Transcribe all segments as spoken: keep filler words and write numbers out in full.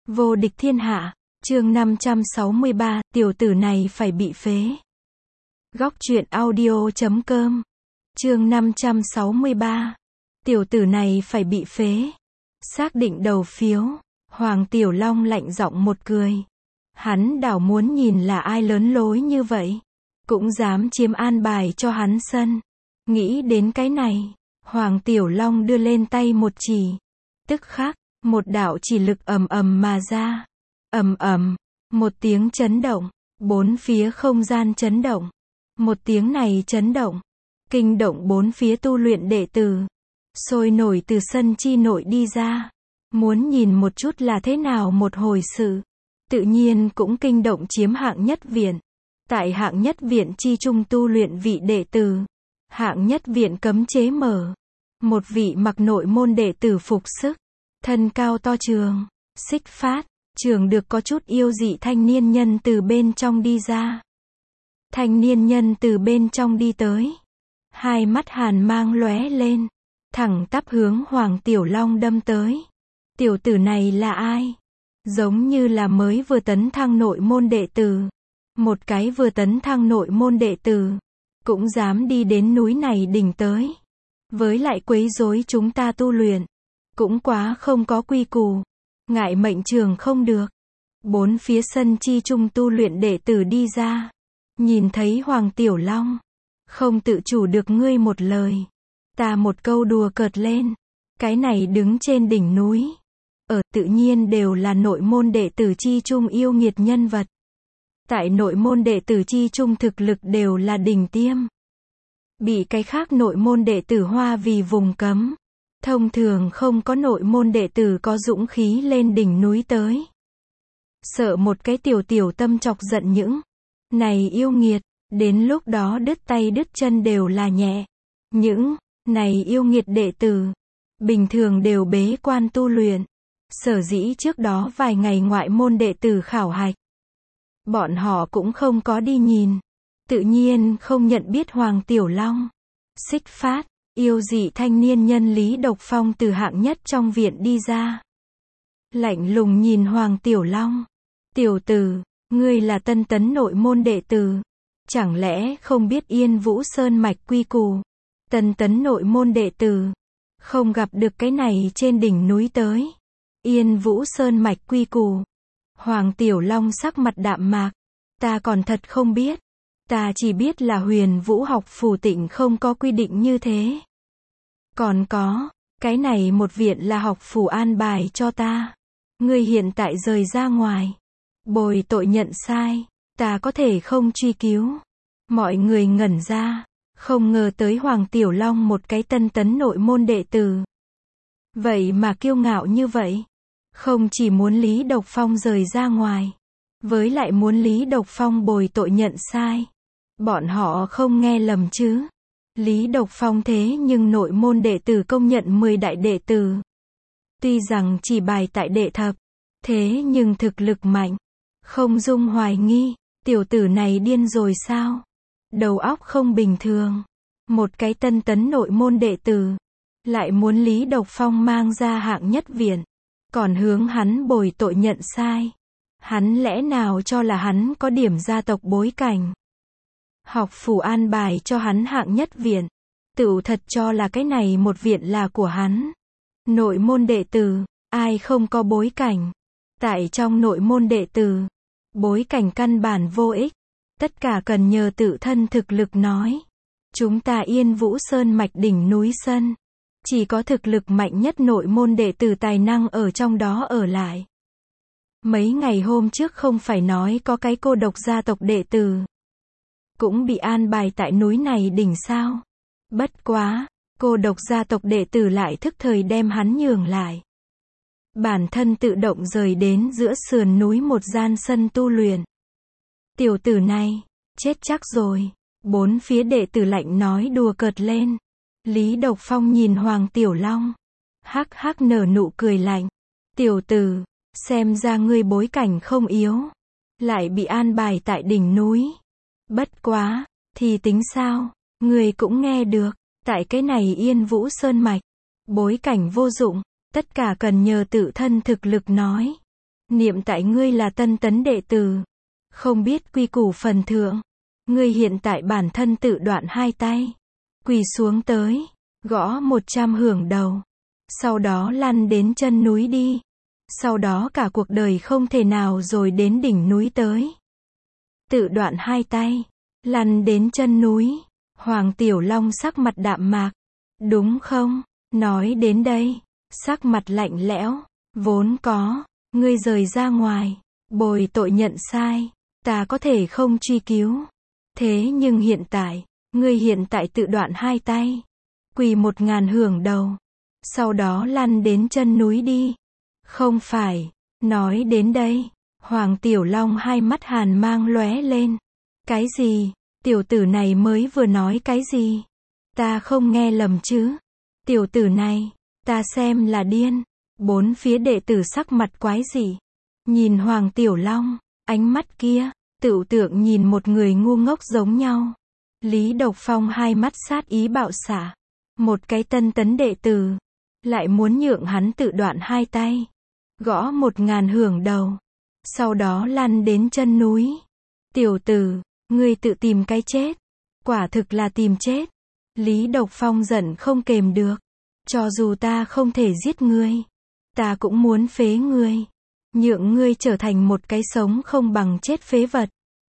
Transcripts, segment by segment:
Vô địch thiên hạ, chương năm trăm sáu mươi ba, tiểu tử này phải bị phế. Góc truyện audio chấm com, chương năm trăm sáu mươi ba, tiểu tử này phải bị phế. Xác định đầu phiếu, Hoàng Tiểu Long lạnh giọng một cười. Hắn đảo muốn nhìn là ai lớn lối như vậy, cũng dám chiếm an bài cho hắn sân. Nghĩ đến cái này, Hoàng Tiểu Long đưa lên tay một chỉ. Tức khắc, một đạo chỉ lực ầm ầm mà ra. Ầm ầm, một tiếng chấn động, bốn phía không gian chấn động. Một tiếng này chấn động, kinh động bốn phía tu luyện đệ tử. Sôi nổi từ sân chi nội đi ra. Muốn nhìn một chút là thế nào một hồi sự. Tự nhiên cũng kinh động chiếm hạng nhất viện. Tại hạng nhất viện chi trung tu luyện vị đệ tử. Hạng nhất viện cấm chế mở. Một vị mặc nội môn đệ tử phục sức. Thân cao to trường, xích phát, trường được có chút yêu dị thanh niên nhân từ bên trong đi ra. Thanh niên nhân từ bên trong đi tới. Hai mắt hàn mang lóe lên. Thẳng tắp hướng Hoàng Tiểu Long đâm tới. Tiểu tử này là ai? Giống như là mới vừa tấn thăng nội môn đệ tử. Một cái vừa tấn thăng nội môn đệ tử. Cũng dám đi đến núi này đỉnh tới. Với lại quấy rối chúng ta tu luyện. Cũng quá không có quy củ. Ngại mệnh trường không được. Bốn phía sân chi trung tu luyện đệ tử đi ra. Nhìn thấy Hoàng Tiểu Long. Không tự chủ được ngươi một lời. Ta một câu đùa cợt lên. Cái này đứng trên đỉnh núi. Ở tự nhiên đều là nội môn đệ tử chi trung yêu nghiệt nhân vật. Tại nội môn đệ tử chi trung thực lực đều là đỉnh tiêm. Bị cái khác nội môn đệ tử hoa vì vùng cấm. Thông thường không có nội môn đệ tử có dũng khí lên đỉnh núi tới. Sợ một cái tiểu tiểu tâm chọc giận những này yêu nghiệt, đến lúc đó đứt tay đứt chân đều là nhẹ. Những này yêu nghiệt đệ tử, bình thường đều bế quan tu luyện. Sở dĩ trước đó vài ngày ngoại môn đệ tử khảo hạch. Bọn họ cũng không có đi nhìn. Tự nhiên không nhận biết Hoàng Tiểu Long. Xích phát, yêu dị thanh niên nhân Lý Độc Phong từ hạng nhất trong viện đi ra. Lạnh lùng nhìn Hoàng Tiểu Long. Tiểu tử, ngươi là tân tấn nội môn đệ tử. Chẳng lẽ không biết Yên Vũ Sơn mạch quy củ? Tân tấn nội môn đệ tử. Không gặp được cái này trên đỉnh núi tới. Yên Vũ Sơn mạch quy củ. Hoàng Tiểu Long sắc mặt đạm mạc. Ta còn thật không biết. Ta chỉ biết là Huyền Vũ học phủ Tịnh không có quy định như thế. Còn có, cái này một viện là học phủ an bài cho ta. Ngươi hiện tại rời ra ngoài. Bồi tội nhận sai. Ta có thể không truy cứu. Mọi người ngẩn ra. Không ngờ tới Hoàng Tiểu Long một cái tân tấn nội môn đệ tử. Vậy mà kiêu ngạo như vậy. Không chỉ muốn Lý Độc Phong rời ra ngoài. Với lại muốn Lý Độc Phong bồi tội nhận sai. Bọn họ không nghe lầm chứ. Lý Độc Phong thế nhưng nội môn đệ tử công nhận mười đại đệ tử. Tuy rằng chỉ bài tại đệ thập. Thế nhưng thực lực mạnh. Không dung hoài nghi. Tiểu tử này điên rồi sao? Đầu óc không bình thường. Một cái tân tấn nội môn đệ tử. Lại muốn Lý Độc Phong mang ra hạng nhất viện. Còn hướng hắn bồi tội nhận sai. Hắn lẽ nào cho là hắn có điểm gia tộc bối cảnh. Học phủ an bài cho hắn hạng nhất viện. Tựu thật cho là cái này một viện là của hắn. Nội môn đệ tử, ai không có bối cảnh. Tại trong nội môn đệ tử, bối cảnh căn bản vô ích. Tất cả cần nhờ tự thân thực lực nói. Chúng ta Yên Vũ Sơn mạch đỉnh núi sân. Chỉ có thực lực mạnh nhất nội môn đệ tử tài năng ở trong đó ở lại. Mấy ngày hôm trước không phải nói có cái cô độc gia tộc đệ tử. Cũng bị an bài tại núi này đỉnh sao. Bất quá, cô độc gia tộc đệ tử lại thức thời đem hắn nhường lại. Bản thân tự động rời đến giữa sườn núi một gian sân tu luyện. Tiểu tử này, chết chắc rồi. Bốn phía đệ tử lạnh nói đùa cợt lên. Lý Độc Phong nhìn Hoàng Tiểu Long. Hắc hắc nở nụ cười lạnh. Tiểu tử, xem ra ngươi bối cảnh không yếu. Lại bị an bài tại đỉnh núi. Bất quá, thì tính sao? Ngươi cũng nghe được. Tại cái này Yên Vũ Sơn mạch. Bối cảnh vô dụng. Tất cả cần nhờ tự thân thực lực nói. Niệm tại ngươi là tân tấn đệ tử, không biết quy củ phần thượng. Ngươi hiện tại bản thân tự đoạn hai tay, quỳ xuống tới, gõ một trăm hưởng đầu. Sau đó lăn đến chân núi đi. Sau đó cả cuộc đời không thể nào rồi đến đỉnh núi tới. Tự đoạn hai tay, lăn đến chân núi. Hoàng Tiểu Long sắc mặt đạm mạc. Đúng không? Nói đến đây, sắc mặt lạnh lẽo. Vốn có, ngươi rời ra ngoài, bồi tội nhận sai, ta có thể không truy cứu. Thế nhưng hiện tại, ngươi hiện tại tự đoạn hai tay, quỳ một ngàn hưởng đầu, sau đó lăn đến chân núi đi. Không phải. Nói đến đây, Hoàng Tiểu Long hai mắt hàn mang lóe lên. Cái gì? Tiểu tử này mới vừa nói cái gì? Ta không nghe lầm chứ? Tiểu tử này, ta xem là điên. Bốn phía đệ tử sắc mặt quái dị, nhìn Hoàng Tiểu Long, ánh mắt kia, tựu tượng nhìn một người ngu ngốc giống nhau. Lý Độc Phong hai mắt sát ý bạo xạ. Một cái tân tấn đệ tử, lại muốn nhượng hắn tự đoạn hai tay, gõ một ngàn hưởng đầu, sau đó lăn đến chân núi. Tiểu tử, ngươi tự tìm cái chết, quả thực là tìm chết. Lý Độc Phong giận không kềm được. Cho dù ta không thể giết ngươi, ta cũng muốn phế ngươi, nhượng ngươi trở thành một cái sống không bằng chết phế vật.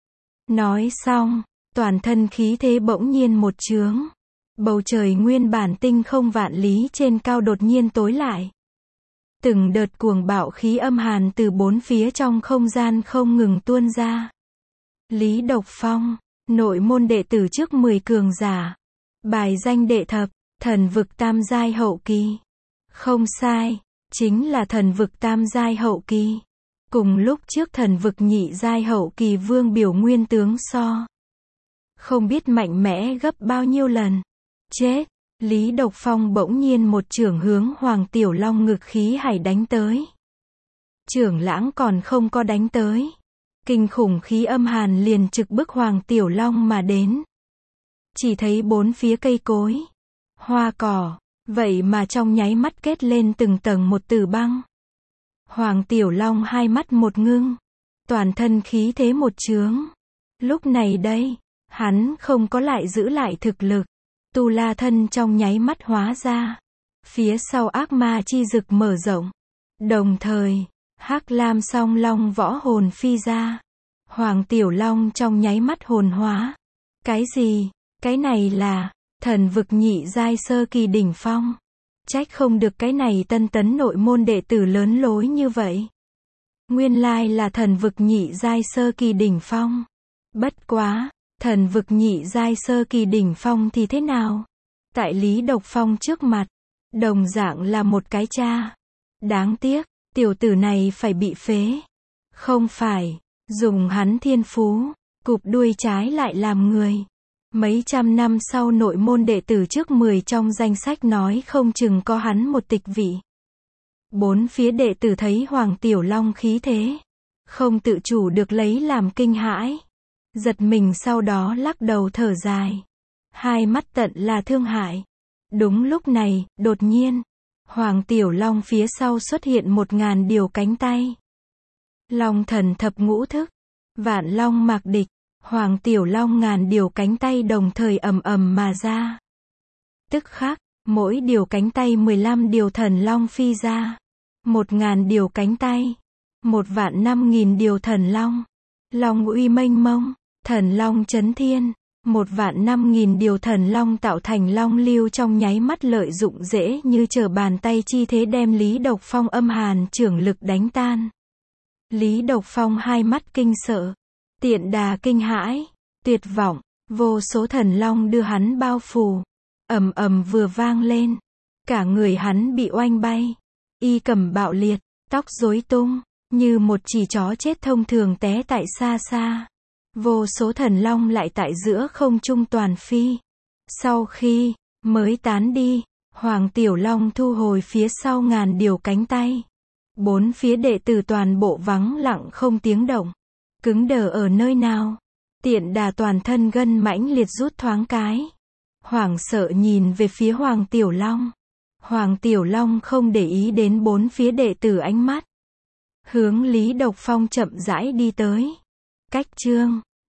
Nói xong, toàn thân khí thế bỗng nhiên một chướng. Bầu trời nguyên bản tinh không vạn lý trên cao đột nhiên tối lại. Từng đợt cuồng bạo khí âm hàn từ bốn phía trong không gian không ngừng tuôn ra. Lý Độc Phong, nội môn đệ tử trước mười cường giả. Bài danh đệ thập, thần vực tam giai hậu kỳ. Không sai, chính là thần vực tam giai hậu kỳ. Cùng lúc trước thần vực nhị giai hậu kỳ Vương Biểu Nguyên tướng so, không biết mạnh mẽ gấp bao nhiêu lần. Chết! Lý Độc Phong bỗng nhiên một chưởng hướng Hoàng Tiểu Long ngực khí hải đánh tới. Chưởng lãng còn không có đánh tới, kinh khủng khí âm hàn liền trực bức Hoàng Tiểu Long mà đến. Chỉ thấy bốn phía cây cối, hoa cỏ, vậy mà trong nháy mắt kết lên từng tầng một tử băng. Hoàng Tiểu Long hai mắt một ngưng, toàn thân khí thế một chướng. Lúc này đây, hắn không có lại giữ lại thực lực. Tu La thân trong nháy mắt hóa ra. Phía sau ác ma chi dực mở rộng. Đồng thời, Hắc Lam Song Long võ hồn phi ra. Hoàng Tiểu Long trong nháy mắt hồn hóa. Cái gì? Cái này là thần vực nhị giai sơ kỳ đỉnh phong. Trách không được cái này tân tấn nội môn đệ tử lớn lối như vậy. Nguyên lai là thần vực nhị giai sơ kỳ đỉnh phong. Bất quá, thần vực nhị giai sơ kỳ đỉnh phong thì thế nào? Tại Lý Độc Phong trước mặt, đồng dạng là một cái cha. Đáng tiếc, tiểu tử này phải bị phế. Không phải, dùng hắn thiên phú, cụp đuôi trái lại làm người. Mấy trăm năm sau nội môn đệ tử trước mười trong danh sách nói không chừng có hắn một tịch vị. Bốn phía đệ tử thấy Hoàng Tiểu Long khí thế, không tự chủ được lấy làm kinh hãi. Giật mình sau đó lắc đầu thở dài. Hai mắt tận là thương hại. Đúng lúc này, đột nhiên, Hoàng Tiểu Long phía sau xuất hiện một ngàn điều cánh tay. Long thần thập ngũ thức, vạn long mạc địch. Hoàng Tiểu Long ngàn điều cánh tay đồng thời ầm ầm mà ra. Tức khắc, mỗi điều cánh tay mười lăm điều thần long phi ra. Một ngàn điều cánh tay. Một vạn năm nghìn điều thần long. Long uy mênh mông, thần long chấn thiên. Một vạn năm nghìn điều thần long tạo thành long lưu trong nháy mắt lợi dụng dễ như trở bàn tay chi thế đem Lý Độc Phong âm hàn chưởng lực đánh tan. Lý Độc Phong hai mắt kinh sợ. Tiện đà kinh hãi, tuyệt vọng, vô số thần long đưa hắn bao phủ. Ầm ầm vừa vang lên, cả người hắn bị oanh bay, y cầm bạo liệt, tóc rối tung, như một chỉ chó chết thông thường té tại xa xa. Vô số thần long lại tại giữa không trung toàn phi. Sau khi mới tán đi, Hoàng Tiểu Long thu hồi phía sau ngàn điều cánh tay. Bốn phía đệ tử toàn bộ vắng lặng không tiếng động. Cứng đờ ở nơi nào? Tiện đà toàn thân gân mãnh liệt rút thoáng cái. Hoảng sợ nhìn về phía Hoàng Tiểu Long. Hoàng Tiểu Long không để ý đến bốn phía đệ tử ánh mắt. Hướng Lý Độc Phong chậm rãi đi tới. Cách chương